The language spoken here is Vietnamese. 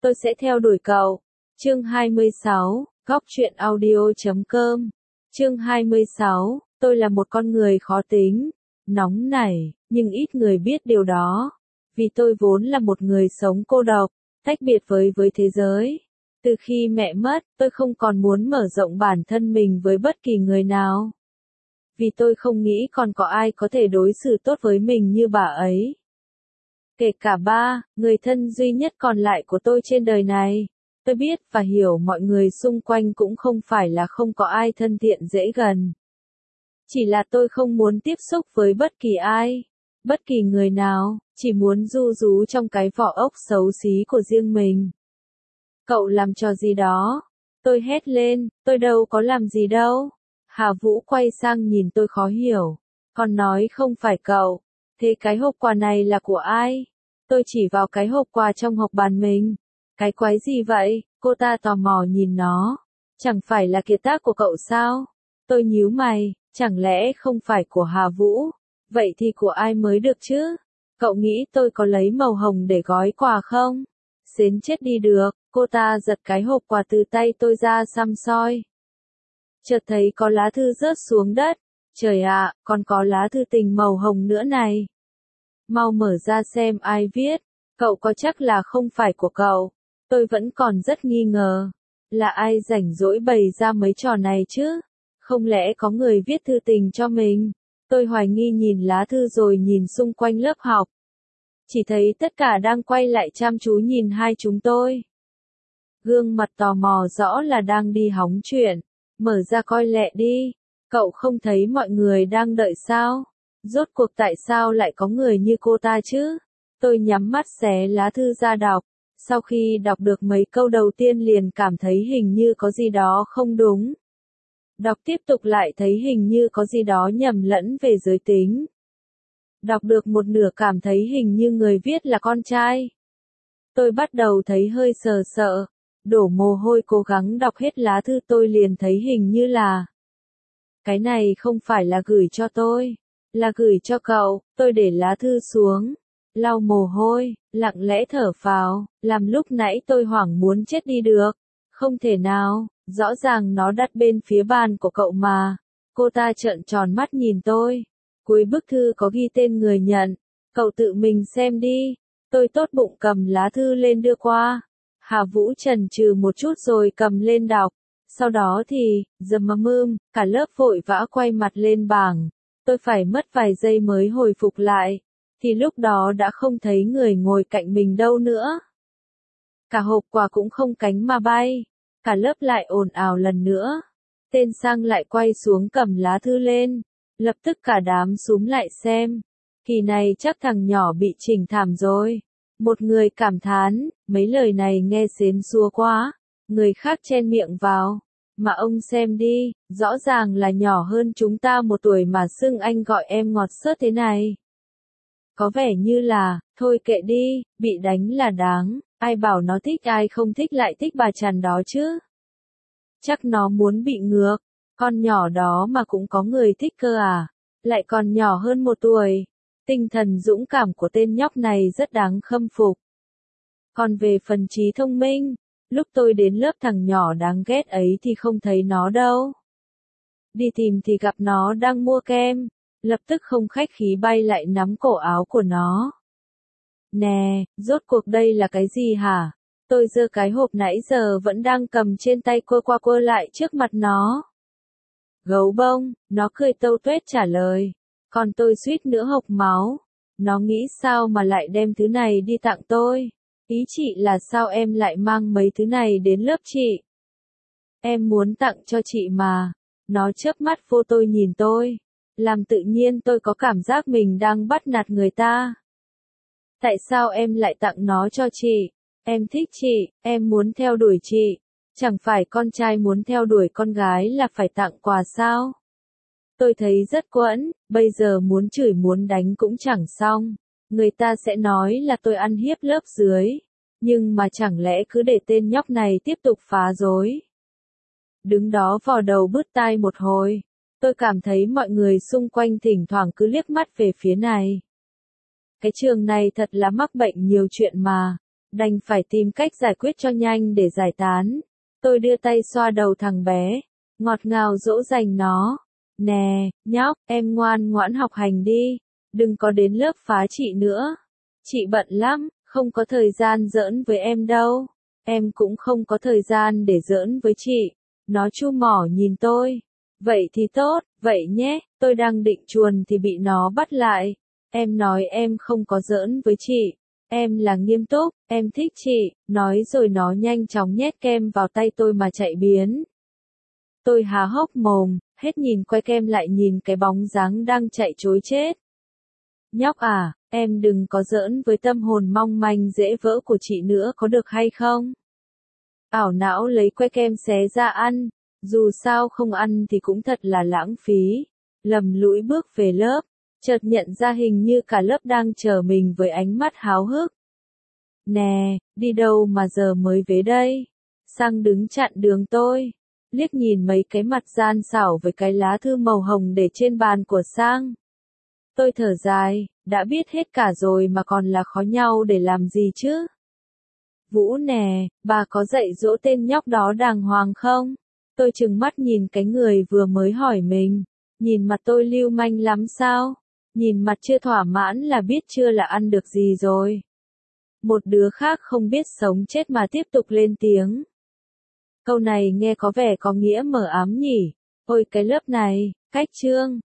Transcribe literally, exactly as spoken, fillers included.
tôi sẽ theo đuổi cậu. Chương hai mươi sáu, góc truyện audio chấm com. Chương hai mươi sáu, tôi là một con người khó tính, nóng nảy, nhưng ít người biết điều đó. Vì tôi vốn là một người sống cô độc, tách biệt với với thế giới. Từ khi mẹ mất, tôi không còn muốn mở rộng bản thân mình với bất kỳ người nào. Vì tôi không nghĩ còn có ai có thể đối xử tốt với mình như bà ấy. Kể cả ba, người thân duy nhất còn lại của tôi trên đời này. Tôi biết và hiểu mọi người xung quanh cũng không phải là không có ai thân thiện dễ gần. Chỉ là tôi không muốn tiếp xúc với bất kỳ ai, bất kỳ người nào, chỉ muốn ru rú trong cái vỏ ốc xấu xí của riêng mình. Cậu làm trò gì đó? Tôi hét lên, tôi đâu có làm gì đâu. Hà Vũ quay sang nhìn tôi khó hiểu. Còn nói không phải cậu. Thế cái hộp quà này là của ai? Tôi chỉ vào cái hộp quà trong hộp bàn mình. Cái quái gì vậy? Cô ta tò mò nhìn nó. Chẳng phải là kiệt tác của cậu sao? Tôi nhíu mày, chẳng lẽ không phải của Hà Vũ? Vậy thì của ai mới được chứ? Cậu nghĩ tôi có lấy màu hồng để gói quà không? Xến chết đi được, cô ta giật cái hộp quà từ tay tôi ra xăm soi. Chợt thấy có lá thư rớt xuống đất. Trời ạ, còn có lá thư tình màu hồng nữa này. Mau mở ra xem ai viết. Cậu có chắc là không phải của cậu? Tôi vẫn còn rất nghi ngờ. Là ai rảnh rỗi bày ra mấy trò này chứ? Không lẽ có người viết thư tình cho mình? Tôi hoài nghi nhìn lá thư rồi nhìn xung quanh lớp học. Chỉ thấy tất cả đang quay lại chăm chú nhìn hai chúng tôi. Gương mặt tò mò rõ là đang đi hóng chuyện. Mở ra coi lẹ đi. Cậu không thấy mọi người đang đợi sao? Rốt cuộc tại sao lại có người như cô ta chứ? Tôi nhắm mắt xé lá thư ra đọc. Sau khi đọc được mấy câu đầu tiên liền cảm thấy hình như có gì đó không đúng. Đọc tiếp tục lại thấy hình như có gì đó nhầm lẫn về giới tính. Đọc được một nửa cảm thấy hình như người viết là con trai. Tôi bắt đầu thấy hơi sờ sợ. Đổ mồ hôi cố gắng đọc hết lá thư tôi liền thấy hình như là. Cái này không phải là gửi cho tôi. Là gửi cho cậu. Tôi để lá thư xuống. Lau mồ hôi, lặng lẽ thở phào, làm lúc nãy tôi hoảng muốn chết đi được. Không thể nào, rõ ràng nó đặt bên phía bàn của cậu mà. Cô ta trợn tròn mắt nhìn tôi. Cuối bức thư có ghi tên người nhận. Cậu tự mình xem đi. Tôi tốt bụng cầm lá thư lên đưa qua. Hà Vũ chần chừ một chút rồi cầm lên đọc. Sau đó thì, dầm mầm mưm, cả lớp vội vã quay mặt lên bảng. Tôi phải mất vài giây mới hồi phục lại. Thì lúc đó đã không thấy người ngồi cạnh mình đâu nữa. Cả hộp quà cũng không cánh mà bay. Cả lớp lại ồn ào lần nữa. Tên sang lại quay xuống cầm lá thư lên. Lập tức cả đám súm lại xem. Kỳ này chắc thằng nhỏ bị chỉnh thảm rồi. Một người cảm thán, mấy lời này nghe xến xua quá. Người khác chen miệng vào. Mà ông xem đi, rõ ràng là nhỏ hơn chúng ta một tuổi mà xưng anh gọi em ngọt xớt thế này. Có vẻ như là, thôi kệ đi, bị đánh là đáng, ai bảo nó thích ai không thích lại thích bà chằn đó chứ. Chắc nó muốn bị ngược, con nhỏ đó mà cũng có người thích cơ à, lại còn nhỏ hơn một tuổi. Tinh thần dũng cảm của tên nhóc này rất đáng khâm phục. Còn về phần trí thông minh, lúc tôi đến lớp thằng nhỏ đáng ghét ấy thì không thấy nó đâu. Đi tìm thì gặp nó đang mua kem. Lập tức không khách khí bay lại nắm cổ áo của nó. Nè, rốt cuộc đây là cái gì hả? Tôi giơ cái hộp nãy giờ vẫn đang cầm trên tay quơ qua quơ lại trước mặt nó. Gấu bông, nó cười tâu tuét trả lời. Còn tôi suýt nữa hộc máu. Nó nghĩ sao mà lại đem thứ này đi tặng tôi? Ý chị là sao em lại mang mấy thứ này đến lớp chị? Em muốn tặng cho chị mà. Nó chớp mắt vô tôi nhìn tôi. Làm tự nhiên tôi có cảm giác mình đang bắt nạt người ta. Tại sao em lại tặng nó cho chị? Em thích chị, em muốn theo đuổi chị. Chẳng phải con trai muốn theo đuổi con gái là phải tặng quà sao? Tôi thấy rất quẫn, bây giờ muốn chửi muốn đánh cũng chẳng xong. Người ta sẽ nói là tôi ăn hiếp lớp dưới. Nhưng mà chẳng lẽ cứ để tên nhóc này tiếp tục phá rối? Đứng đó vò đầu bứt tai một hồi. Tôi cảm thấy mọi người xung quanh thỉnh thoảng cứ liếc mắt về phía này. Cái trường này thật là mắc bệnh nhiều chuyện mà. Đành phải tìm cách giải quyết cho nhanh để giải tán. Tôi đưa tay xoa đầu thằng bé, ngọt ngào dỗ dành nó. Nè, nhóc, em ngoan ngoãn học hành đi, đừng có đến lớp phá chị nữa. Chị bận lắm, không có thời gian giỡn với em đâu. Em cũng không có thời gian để giỡn với chị. Nó chu mỏ nhìn tôi. Vậy thì tốt, vậy nhé, tôi đang định chuồn thì bị nó bắt lại. Em nói em không có giỡn với chị. Em là nghiêm túc, em thích chị, nói rồi nó nhanh chóng nhét kem vào tay tôi mà chạy biến. Tôi há hốc mồm, hết nhìn que kem lại nhìn cái bóng dáng đang chạy trối chết. Nhóc à, em đừng có giỡn với tâm hồn mong manh dễ vỡ của chị nữa có được hay không? Ảo não lấy que kem xé ra ăn, dù sao không ăn thì cũng thật là lãng phí. Lầm lũi bước về lớp, chợt nhận ra hình như cả lớp đang chờ mình với ánh mắt háo hức. Nè, đi đâu mà giờ mới về đây? Sang đứng chặn đường tôi. Liếc nhìn mấy cái mặt gian xảo với cái lá thư màu hồng để trên bàn của Sang. Tôi thở dài, đã biết hết cả rồi mà còn là khó nhau để làm gì chứ? Vũ nè, bà có dạy dỗ tên nhóc đó đàng hoàng không? Tôi trừng mắt nhìn cái người vừa mới hỏi mình. Nhìn mặt tôi lưu manh lắm sao? Nhìn mặt chưa thỏa mãn là biết chưa là ăn được gì rồi. Một đứa khác không biết sống chết mà tiếp tục lên tiếng. Câu này nghe có vẻ có nghĩa mờ ám nhỉ. Ôi cái lớp này, cách chương.